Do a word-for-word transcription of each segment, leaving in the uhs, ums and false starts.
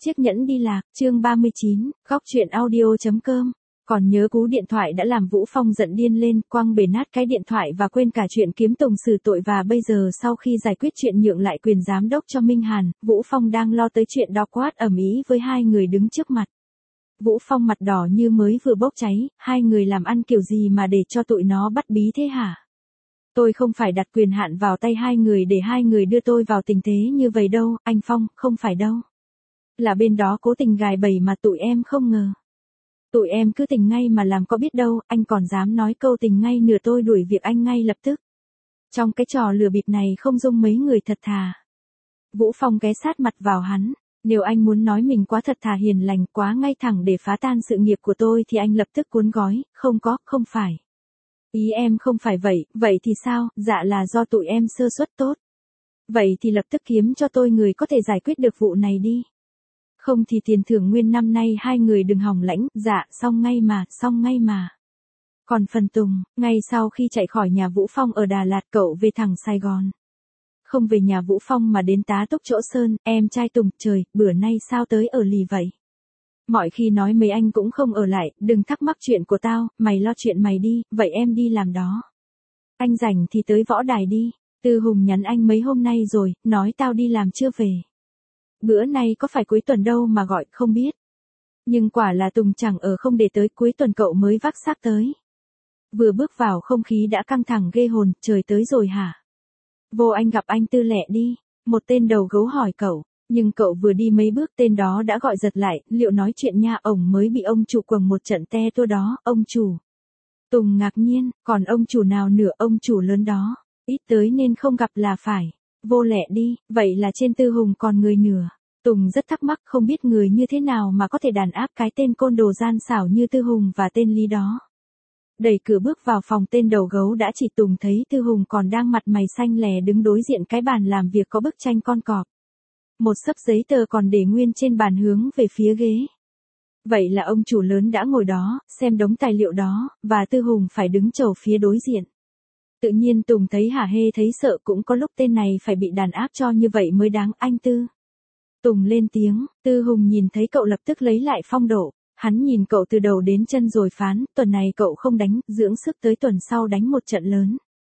Chiếc nhẫn đi lạc, chương ba mươi chín, góc chuyện audio.com. Còn nhớ cú điện thoại đã làm Vũ Phong giận điên lên, quăng bể nát cái điện thoại và quên cả chuyện kiếm Tùng xử tội, và bây giờ sau khi giải quyết chuyện nhượng lại quyền giám đốc cho Minh Hàn, Vũ Phong đang lo tới chuyện đó quát ầm ĩ với hai người đứng trước mặt. Vũ Phong mặt đỏ như mới vừa bốc cháy, hai người làm ăn kiểu gì mà để cho tụi nó bắt bí thế hả? Tôi không phải đặt quyền hạn vào tay hai người để hai người đưa tôi vào tình thế như vậy đâu, anh Phong, không phải đâu. Là bên đó cố tình gài bẫy mà tụi em không ngờ. Tụi em cứ tình ngay mà làm, có biết đâu, anh còn dám nói câu tình ngay nửa tôi đuổi việc anh ngay lập tức. Trong cái trò lừa bịp này không dung mấy người thật thà. Vũ Phong ghé sát mặt vào hắn. Nếu anh muốn nói mình quá thật thà hiền lành, quá ngay thẳng để phá tan sự nghiệp của tôi thì anh lập tức cuốn gói, không có, không phải. Ý em không phải vậy, vậy thì sao, dạ là do tụi em sơ suất tốt. Vậy thì lập tức kiếm cho tôi người có thể giải quyết được vụ này đi. Không thì tiền thưởng nguyên năm nay hai người đừng hòng lãnh, dạ, xong ngay mà, xong ngay mà. Còn phần Tùng, ngay sau khi chạy khỏi nhà Vũ Phong ở Đà Lạt, cậu về thẳng Sài Gòn. Không về nhà Vũ Phong mà đến tá túc chỗ Sơn, em trai Tùng, trời, bữa nay sao tới ở lì vậy? Mọi khi nói mấy anh cũng không ở lại, đừng thắc mắc chuyện của tao, mày lo chuyện mày đi, vậy em đi làm đó. Anh rảnh thì tới võ đài đi, Tư Hùng nhắn anh mấy hôm nay rồi, nói tao đi làm chưa về. Bữa nay có phải cuối tuần đâu mà gọi, không biết. Nhưng quả là Tùng chẳng ở, không để tới cuối tuần cậu mới vác xác tới. Vừa bước vào không khí đã căng thẳng ghê hồn, trời tới rồi hả? Vô anh gặp anh Tư lẹ đi, một tên đầu gấu hỏi cậu. Nhưng cậu vừa đi mấy bước tên đó đã gọi giật lại, liệu nói chuyện nha, ổng mới bị ông chủ quầng một trận te tua đó, ông chủ. Tùng ngạc nhiên, còn ông chủ nào nữa, ông chủ lớn đó, ít tới nên không gặp là phải. Vô lẹ đi, vậy là trên Tư Hùng còn người nửa. Tùng rất thắc mắc không biết người như thế nào mà có thể đàn áp cái tên côn đồ gian xảo như Tư Hùng và tên Lý đó. Đẩy cửa bước vào phòng, tên đầu gấu đã chỉ Tùng thấy Tư Hùng còn đang mặt mày xanh lè đứng đối diện cái bàn làm việc có bức tranh con cọp. Một xấp giấy tờ còn để nguyên trên bàn hướng về phía ghế. Vậy là ông chủ lớn đã ngồi đó, xem đống tài liệu đó, và Tư Hùng phải đứng chầu phía đối diện. Tự nhiên Tùng thấy hả hê thấy sợ, cũng có lúc tên này phải bị đàn áp cho như vậy mới đáng, anh Tư. Tùng lên tiếng, Tư Hùng nhìn thấy cậu lập tức lấy lại phong độ, hắn nhìn cậu từ đầu đến chân rồi phán, tuần này cậu không đánh, dưỡng sức tới tuần sau đánh một trận lớn.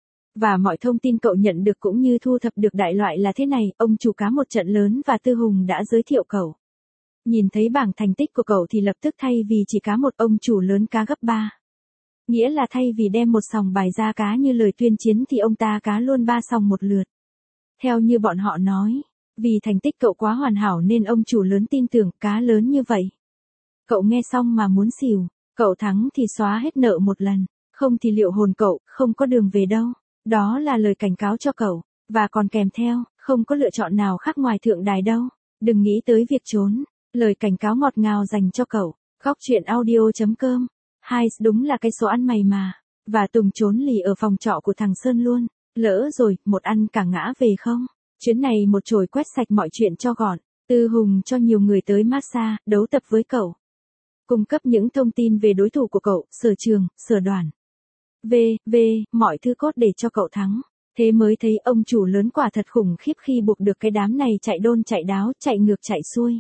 Và mọi thông tin cậu nhận được cũng như thu thập được đại loại là thế này, ông chủ cá một trận lớn và Tư Hùng đã giới thiệu cậu. Nhìn thấy bảng thành tích của cậu thì lập tức thay vì chỉ cá một, ông chủ lớn cá gấp ba. Nghĩa là thay vì đem một sòng bài ra cá như lời tuyên chiến thì ông ta cá luôn ba sòng một lượt. Theo như bọn họ nói, vì thành tích cậu quá hoàn hảo nên ông chủ lớn tin tưởng cá lớn như vậy. Cậu nghe xong mà muốn xỉu, cậu thắng thì xóa hết nợ một lần, không thì liệu hồn cậu, không có đường về đâu. Đó là lời cảnh cáo cho cậu, và còn kèm theo, không có lựa chọn nào khác ngoài thượng đài đâu. Đừng nghĩ tới việc trốn. Lời cảnh cáo ngọt ngào dành cho cậu. Góc chuyện audio.com. Hai, đúng là cái số ăn mày mà. Và Tùng trốn lì ở phòng trọ của thằng Sơn luôn. Lỡ rồi, một ăn cả ngã về không? Chuyến này một chổi quét sạch mọi chuyện cho gọn. Tư Hùng cho nhiều người tới massage, đấu tập với cậu. Cung cấp những thông tin về đối thủ của cậu, sở trường, sở đoàn. V, V, mọi thứ cốt để cho cậu thắng. Thế mới thấy ông chủ lớn quả thật khủng khiếp khi buộc được cái đám này chạy đôn chạy đáo, chạy ngược chạy xuôi.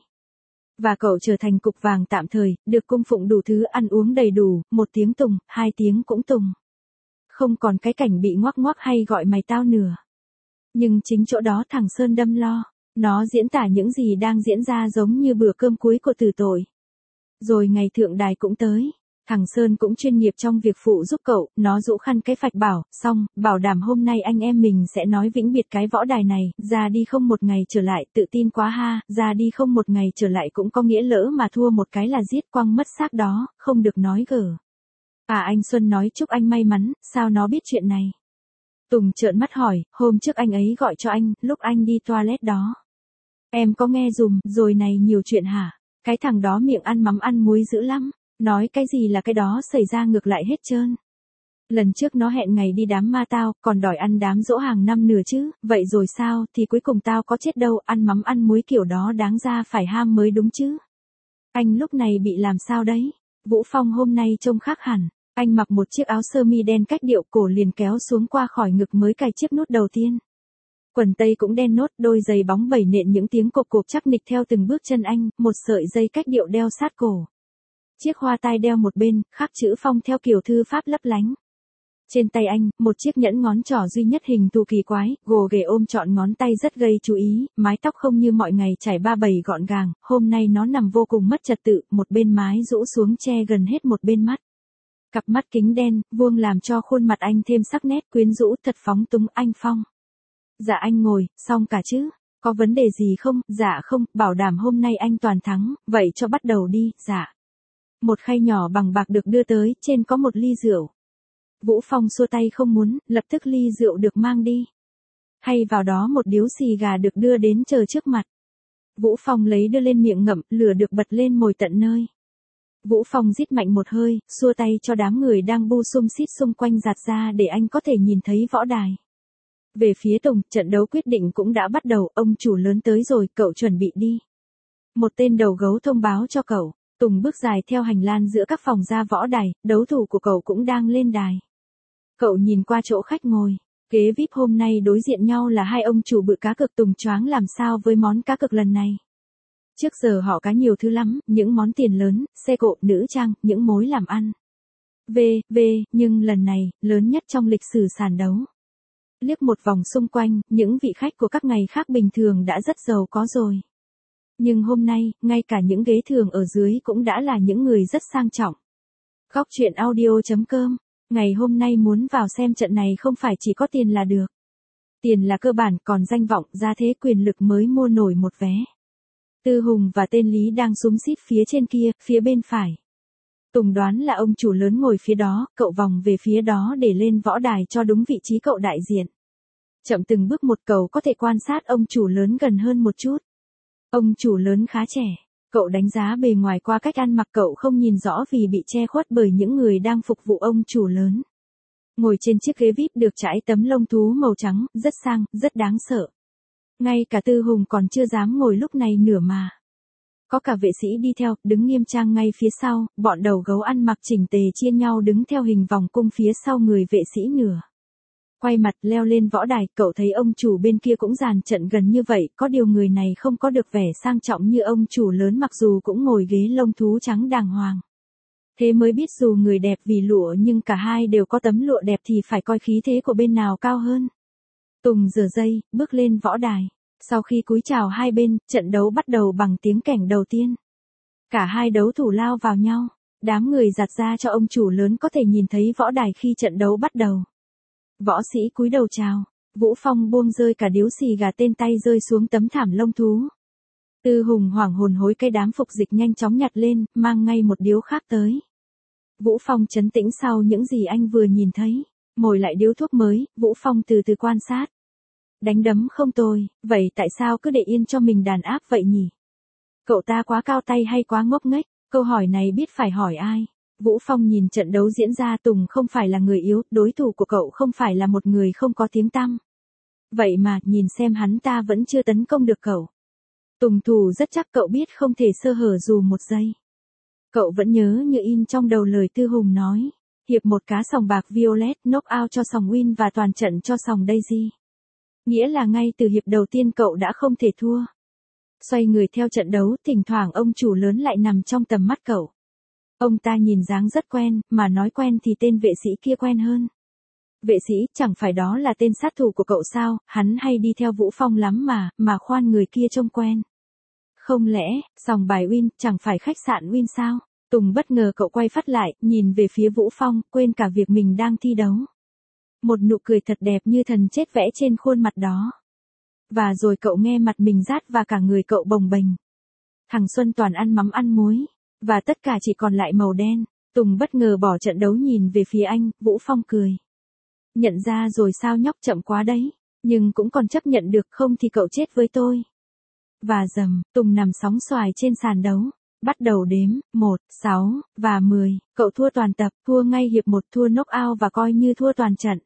Và cậu trở thành cục vàng tạm thời, được cung phụng đủ thứ ăn uống đầy đủ, một tiếng Tùng, hai tiếng cũng Tùng. Không còn cái cảnh bị ngoắc ngoắc hay gọi mày tao nữa. Nhưng chính chỗ đó thằng Sơn đâm lo, nó diễn tả những gì đang diễn ra giống như bữa cơm cuối của tử tội. Rồi ngày thượng đài cũng tới. Thằng Sơn cũng chuyên nghiệp trong việc phụ giúp cậu, nó rũ khăn cái phạch bảo, xong, bảo đảm hôm nay anh em mình sẽ nói vĩnh biệt cái võ đài này, ra đi không một ngày trở lại, tự tin quá ha, ra đi không một ngày trở lại cũng có nghĩa lỡ mà thua một cái là giết quăng mất xác đó, không được nói gở. À anh Xuân nói chúc anh may mắn, sao nó biết chuyện này? Tùng trợn mắt hỏi, hôm trước anh ấy gọi cho anh, lúc anh đi toilet đó. Em có nghe dùm, rồi này nhiều chuyện hả? Cái thằng đó miệng ăn mắm ăn muối dữ lắm. Nói cái gì là cái đó xảy ra ngược lại hết trơn. Lần trước nó hẹn ngày đi đám ma tao, còn đòi ăn đám dỗ hàng năm nửa chứ, vậy rồi sao, thì cuối cùng tao có chết đâu, ăn mắm ăn muối kiểu đó đáng ra phải ham mới đúng chứ. Anh lúc này bị làm sao đấy? Vũ Phong hôm nay trông khác hẳn, anh mặc một chiếc áo sơ mi đen cách điệu, cổ liền kéo xuống qua khỏi ngực mới cài chiếc nút đầu tiên. Quần tây cũng đen nốt, đôi giày bóng bẩy nện những tiếng cộp cộp chắc nịch theo từng bước chân anh, một sợi dây cách điệu đeo sát cổ. Chiếc hoa tai đeo một bên, khắc chữ Phong theo kiểu thư pháp lấp lánh. Trên tay anh, một chiếc nhẫn ngón trỏ duy nhất hình thù kỳ quái, gồ ghề ôm trọn ngón tay rất gây chú ý, mái tóc không như mọi ngày chải ba bầy gọn gàng, hôm nay nó nằm vô cùng mất trật tự, một bên mái rũ xuống che gần hết một bên mắt. Cặp mắt kính đen, vuông làm cho khuôn mặt anh thêm sắc nét quyến rũ thật phóng túng. Anh Phong. Dạ anh ngồi, xong cả chứ, có vấn đề gì không? Dạ không, bảo đảm hôm nay anh toàn thắng, vậy cho bắt đầu đi. Dạ. Một khay nhỏ bằng bạc được đưa tới, trên có một ly rượu. Vũ Phong xua tay không muốn, lập tức ly rượu được mang đi. Hay vào đó một điếu xì gà được đưa đến chờ trước mặt. Vũ Phong lấy đưa lên miệng ngậm, lửa được bật lên mồi tận nơi. Vũ Phong rít mạnh một hơi, xua tay cho đám người đang bu sum xít xung quanh giạt ra để anh có thể nhìn thấy võ đài. Về phía Tùng, trận đấu quyết định cũng đã bắt đầu, ông chủ lớn tới rồi, cậu chuẩn bị đi. Một tên đầu gấu thông báo cho cậu. Tùng bước dài theo hành lang giữa các phòng ra võ đài, đấu thủ của cậu cũng đang lên đài. Cậu nhìn qua chỗ khách ngồi, ghế vi ai pi hôm nay đối diện nhau là hai ông chủ bự cá cược. Tùng choáng làm sao với món cá cược lần này. Trước giờ họ cá nhiều thứ lắm, những món tiền lớn, xe cộ, nữ trang, những mối làm ăn. V, V, nhưng lần này, lớn nhất trong lịch sử sàn đấu. Liếc một vòng xung quanh, những vị khách của các ngày khác bình thường đã rất giàu có rồi. Nhưng hôm nay, ngay cả những ghế thường ở dưới cũng đã là những người rất sang trọng. Góc truyện audio chấm com. Ngày hôm nay muốn vào xem trận này không phải chỉ có tiền là được. Tiền là cơ bản, còn danh vọng, gia thế, quyền lực mới mua nổi một vé. Tư Hùng và tên Lý đang xúm xít phía trên kia, phía bên phải. Tùng đoán là ông chủ lớn ngồi phía đó, cậu vòng về phía đó để lên võ đài cho đúng vị trí cậu đại diện. Chậm từng bước một, cậu có thể quan sát ông chủ lớn gần hơn một chút. Ông chủ lớn khá trẻ, cậu đánh giá bề ngoài qua cách ăn mặc, cậu không nhìn rõ vì bị che khuất bởi những người đang phục vụ ông chủ lớn. Ngồi trên chiếc ghế vi ai pi được trải tấm lông thú màu trắng, rất sang, rất đáng sợ. Ngay cả Tư Hùng còn chưa dám ngồi lúc này nửa mà. Có cả vệ sĩ đi theo, đứng nghiêm trang ngay phía sau, bọn đầu gấu ăn mặc chỉnh tề chia nhau đứng theo hình vòng cung phía sau người vệ sĩ nửa. Quay mặt leo lên võ đài, cậu thấy ông chủ bên kia cũng dàn trận gần như vậy, có điều người này không có được vẻ sang trọng như ông chủ lớn mặc dù cũng ngồi ghế lông thú trắng đàng hoàng. Thế mới biết dù người đẹp vì lụa nhưng cả hai đều có tấm lụa đẹp thì phải coi khí thế của bên nào cao hơn. Tùng rửa dây, bước lên võ đài. Sau khi cúi chào hai bên, trận đấu bắt đầu bằng tiếng kẻng đầu tiên. Cả hai đấu thủ lao vào nhau. Đám người giạt ra cho ông chủ lớn có thể nhìn thấy võ đài khi trận đấu bắt đầu. Võ sĩ cúi đầu chào. Vũ Phong buông rơi cả điếu xì gà tên tay rơi xuống tấm thảm lông thú. Tư Hùng hoảng hồn hối cây đám phục dịch nhanh chóng nhặt lên, mang ngay một điếu khác tới. Vũ Phong trấn tĩnh sau những gì anh vừa nhìn thấy. Mồi lại điếu thuốc mới, Vũ Phong từ từ quan sát. Đánh đấm không tồi, vậy tại sao cứ để yên cho mình đàn áp vậy nhỉ? Cậu ta quá cao tay hay quá ngốc nghếch? Câu hỏi này biết phải hỏi ai? Vũ Phong nhìn trận đấu diễn ra, Tùng không phải là người yếu, đối thủ của cậu không phải là một người không có tiếng tăm. Vậy mà, nhìn xem hắn ta vẫn chưa tấn công được cậu. Tùng thủ rất chắc cậu biết không thể sơ hở dù một giây. Cậu vẫn nhớ như in trong đầu lời Tư Hùng nói. Hiệp một cá sòng bạc Violet knock out cho sòng Win và toàn trận cho sòng Daisy. Nghĩa là ngay từ hiệp đầu tiên cậu đã không thể thua. Xoay người theo trận đấu, thỉnh thoảng ông chủ lớn lại nằm trong tầm mắt cậu. Ông ta nhìn dáng rất quen, mà nói quen thì tên vệ sĩ kia quen hơn. Vệ sĩ, chẳng phải đó là tên sát thủ của cậu sao, hắn hay đi theo Vũ Phong lắm mà, mà khoan người kia trông quen. Không lẽ, sòng bài Win, chẳng phải khách sạn Win sao? Tùng bất ngờ cậu quay phát lại, nhìn về phía Vũ Phong, quên cả việc mình đang thi đấu. Một nụ cười thật đẹp như thần chết vẽ trên khuôn mặt đó. Và rồi cậu nghe mặt mình rát và cả người cậu bồng bềnh. Thằng Xuân toàn ăn mắm ăn muối, và tất cả chỉ còn lại màu đen. Tùng bất ngờ bỏ trận đấu nhìn về phía anh, Vũ Phong cười. Nhận ra rồi sao nhóc, chậm quá đấy, nhưng cũng còn chấp nhận được, không thì cậu chết với tôi. Và dầm, Tùng nằm sóng xoài trên sàn đấu. Bắt đầu đếm, một, sáu, và mười, cậu thua toàn tập, thua ngay hiệp một, thua knock out và coi như thua toàn trận.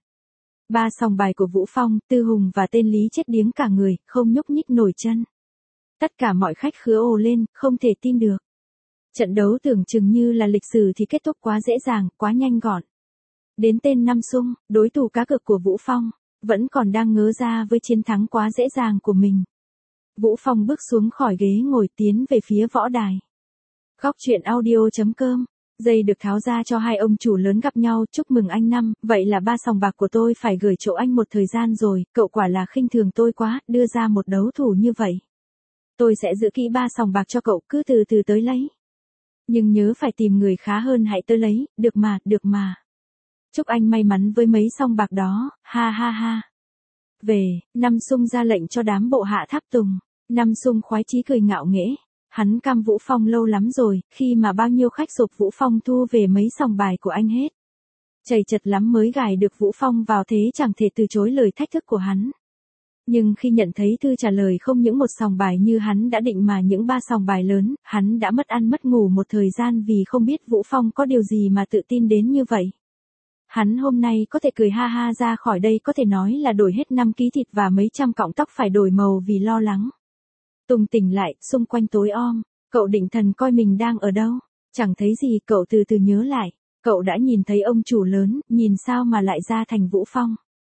Ba sòng bài của Vũ Phong, Tư Hùng và tên Lý chết điếng cả người, không nhúc nhích nổi chân. Tất cả mọi khách khứa ồ lên, không thể tin được. Trận đấu tưởng chừng như là lịch sử thì kết thúc quá dễ dàng, quá nhanh gọn. Đến tên Năm Xung, đối thủ cá cược của Vũ Phong. Vẫn còn đang ngớ ra với chiến thắng quá dễ dàng của mình. Vũ Phong bước xuống khỏi ghế ngồi tiến về phía võ đài. Góc chuyện audio.com. Dây được tháo ra cho hai ông chủ lớn gặp nhau, chúc mừng anh Năm, vậy là ba sòng bạc của tôi phải gửi chỗ anh một thời gian rồi, cậu quả là khinh thường tôi quá, đưa ra một đấu thủ như vậy. Tôi sẽ giữ kỹ ba sòng bạc cho cậu, cứ từ từ tới lấy. Nhưng nhớ phải tìm người khá hơn hãy tới lấy, được mà, được mà. Chúc anh may mắn với mấy sòng bạc đó, ha ha ha. Về, Năm Sung ra lệnh cho đám bộ hạ tháp tùng. Năm Sung khoái chí cười ngạo nghễ. Hắn căm Vũ Phong lâu lắm rồi, khi mà bao nhiêu khách sộp Vũ Phong thu về mấy sòng bài của anh hết. Chầy chật lắm mới gài được Vũ Phong vào thế chẳng thể từ chối lời thách thức của hắn. Nhưng khi nhận thấy thư trả lời không những một sòng bài như hắn đã định mà những ba sòng bài lớn, hắn đã mất ăn mất ngủ một thời gian vì không biết Vũ Phong có điều gì mà tự tin đến như vậy. Hắn hôm nay có thể cười ha ha ra khỏi đây, có thể nói là đổi hết năm ký thịt và mấy trăm cọng tóc phải đổi màu vì lo lắng. Tùng tỉnh lại, xung quanh tối om, cậu định thần coi mình đang ở đâu, chẳng thấy gì, cậu từ từ nhớ lại, cậu đã nhìn thấy ông chủ lớn, nhìn sao mà lại ra thành Vũ Phong.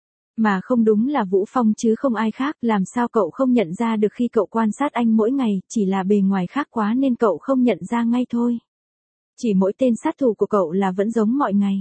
Mà không đúng là Vũ Phong chứ không ai khác, làm sao cậu không nhận ra được khi cậu quan sát anh mỗi ngày, chỉ là bề ngoài khác quá nên cậu không nhận ra ngay thôi. Chỉ mỗi tên sát thủ của cậu là vẫn giống mọi ngày.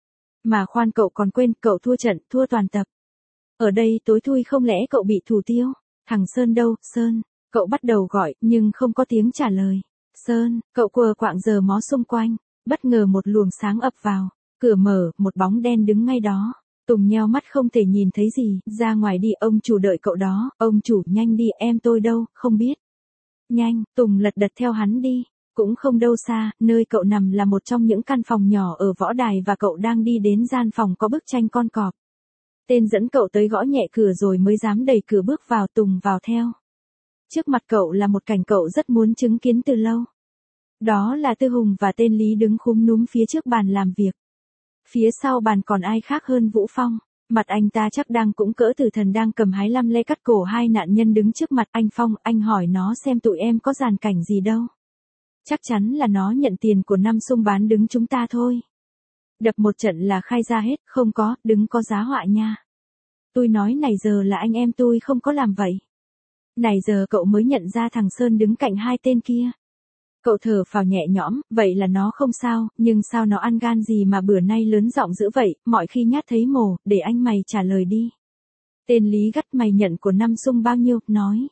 Mà khoan, cậu còn quên, cậu thua trận, thua toàn tập. Ở đây tối thui không lẽ cậu bị thủ tiêu? Thằng Sơn đâu, Sơn? Cậu bắt đầu gọi, nhưng không có tiếng trả lời. Sơn, cậu quờ quạng giờ mó xung quanh. Bất ngờ một luồng sáng ập vào. Cửa mở, một bóng đen đứng ngay đó. Tùng nheo mắt không thể nhìn thấy gì. Ra ngoài đi, ông chủ đợi cậu đó. Ông chủ, nhanh đi, em tôi đâu, không biết. Nhanh, Tùng lật đật theo hắn đi. Cũng không đâu xa, nơi cậu nằm là một trong những căn phòng nhỏ ở võ đài và cậu đang đi đến gian phòng có bức tranh con cọp. Tên dẫn cậu tới gõ nhẹ cửa rồi mới dám đẩy cửa bước vào. Tùng vào theo. Trước mặt cậu là một cảnh cậu rất muốn chứng kiến từ lâu. Đó là Tư Hùng và tên Lý đứng khúm núm phía trước bàn làm việc. Phía sau bàn còn ai khác hơn Vũ Phong. Mặt anh ta chắc đang cũng cỡ tử thần, đang cầm hái lăm lê cắt cổ hai nạn nhân đứng trước mặt anh Phong. Anh hỏi nó xem tụi em có dàn cảnh gì đâu. Chắc chắn là nó nhận tiền của Năm Sung bán đứng chúng ta thôi. Đập một trận là khai ra hết, không có, đứng có giá họa nha. Tôi nói này giờ là anh em tôi không có làm vậy. Này giờ cậu mới nhận ra thằng Sơn đứng cạnh hai tên kia. Cậu thở phào nhẹ nhõm, vậy là nó không sao, nhưng sao nó ăn gan gì mà bữa nay lớn giọng dữ vậy, mọi khi nhát thấy mồ, để anh mày trả lời đi. Tên Lý gắt, mày nhận của Năm Sung bao nhiêu, nói.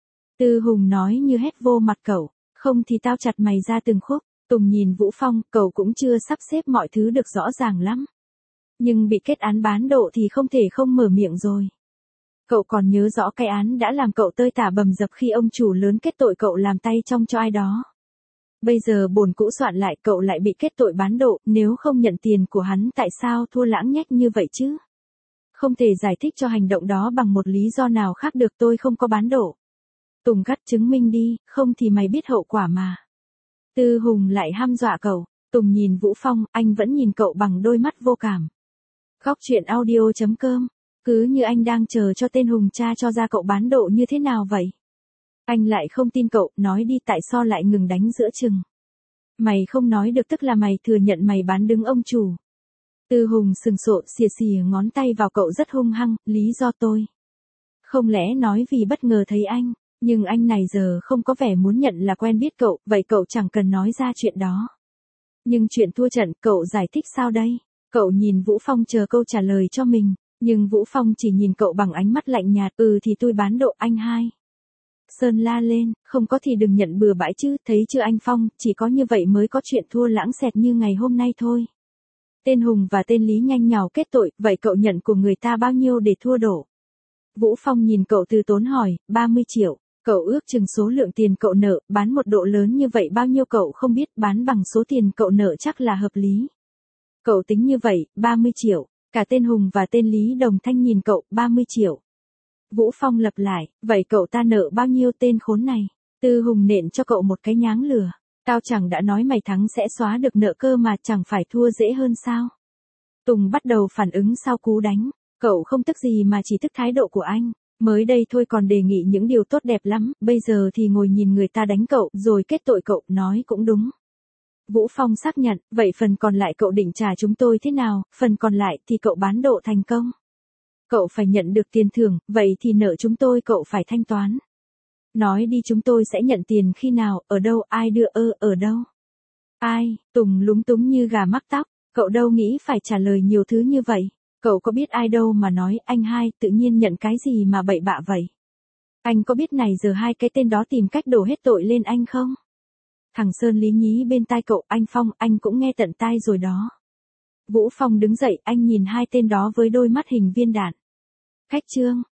Tư Hùng nói như hét vô mặt cậu, không thì tao chặt mày ra từng khúc. Tùng nhìn Vũ Phong, cậu cũng chưa sắp xếp mọi thứ được rõ ràng lắm. Nhưng bị kết án bán độ thì không thể không mở miệng rồi. Cậu còn nhớ rõ cái án đã làm cậu tơi tả bầm dập khi ông chủ lớn kết tội cậu làm tay trong cho ai đó. Bây giờ bổn cũ soạn lại, cậu lại bị kết tội bán độ, nếu không nhận tiền của hắn tại sao thua lãng nhách như vậy chứ? Không thể giải thích cho hành động đó bằng một lý do nào khác được, tôi không có bán độ. Tùng gắt, chứng minh đi, không thì mày biết hậu quả mà. Tư Hùng lại hăm dọa cậu. Tùng nhìn Vũ Phong, anh vẫn nhìn cậu bằng đôi mắt vô cảm. Góc chuyện audio.com. Cứ như anh đang chờ cho tên Hùng cha cho ra cậu bán độ như thế nào vậy? Anh lại không tin cậu, nói đi, tại sao lại ngừng đánh giữa chừng? Mày không nói được tức là mày thừa nhận mày bán đứng ông chủ. Tư Hùng sừng sộ, xìa xìa ngón tay vào cậu rất hung hăng, lý do tôi. Không lẽ nói vì bất ngờ thấy anh, nhưng anh này giờ không có vẻ muốn nhận là quen biết cậu, vậy cậu chẳng cần nói ra chuyện đó. Nhưng chuyện thua trận, cậu giải thích sao đây? Cậu nhìn Vũ Phong chờ câu trả lời cho mình, nhưng Vũ Phong chỉ nhìn cậu bằng ánh mắt lạnh nhạt, ừ thì tôi bán độ anh hai. Sơn la lên, không có thì đừng nhận bừa bãi chứ, thấy chưa anh Phong, chỉ có như vậy mới có chuyện thua lãng xẹt như ngày hôm nay thôi. Tên Hùng và tên Lý nhanh nhào kết tội, vậy cậu nhận của người ta bao nhiêu để thua đổ? Vũ Phong nhìn cậu từ tốn hỏi, ba mươi triệu, cậu ước chừng số lượng tiền cậu nợ, bán một độ lớn như vậy bao nhiêu cậu không biết, bán bằng số tiền cậu nợ chắc là hợp lý. Cậu tính như vậy, ba mươi triệu, cả tên Hùng và tên Lý đồng thanh nhìn cậu, ba mươi triệu. Vũ Phong lặp lại, vậy cậu ta nợ bao nhiêu tên khốn này? Tư Hùng nện cho cậu một cái nháng lửa. Tao chẳng đã nói mày thắng sẽ xóa được nợ cơ mà, chẳng phải thua dễ hơn sao? Tùng bắt đầu phản ứng sau cú đánh. Cậu không tức gì mà chỉ tức thái độ của anh. Mới đây thôi còn đề nghị những điều tốt đẹp lắm, bây giờ thì ngồi nhìn người ta đánh cậu, rồi kết tội cậu, nói cũng đúng. Vũ Phong xác nhận, vậy phần còn lại cậu định trả chúng tôi thế nào, phần còn lại thì cậu bán độ thành công. Cậu phải nhận được tiền thưởng, vậy thì nợ chúng tôi cậu phải thanh toán. Nói đi chúng tôi sẽ nhận tiền khi nào, ở đâu, ai đưa ơ, ở đâu. Ai, Tùng lúng túng như gà mắc tóc, cậu đâu nghĩ phải trả lời nhiều thứ như vậy. Cậu có biết ai đâu mà nói, anh hai, tự nhiên nhận cái gì mà bậy bạ vậy. Anh có biết này giờ hai cái tên đó tìm cách đổ hết tội lên anh không? Thằng Sơn lý nhí bên tai cậu, anh Phong, anh cũng nghe tận tai rồi đó. Vũ Phong đứng dậy, anh nhìn hai tên đó với đôi mắt hình viên đạn. Khách Trương,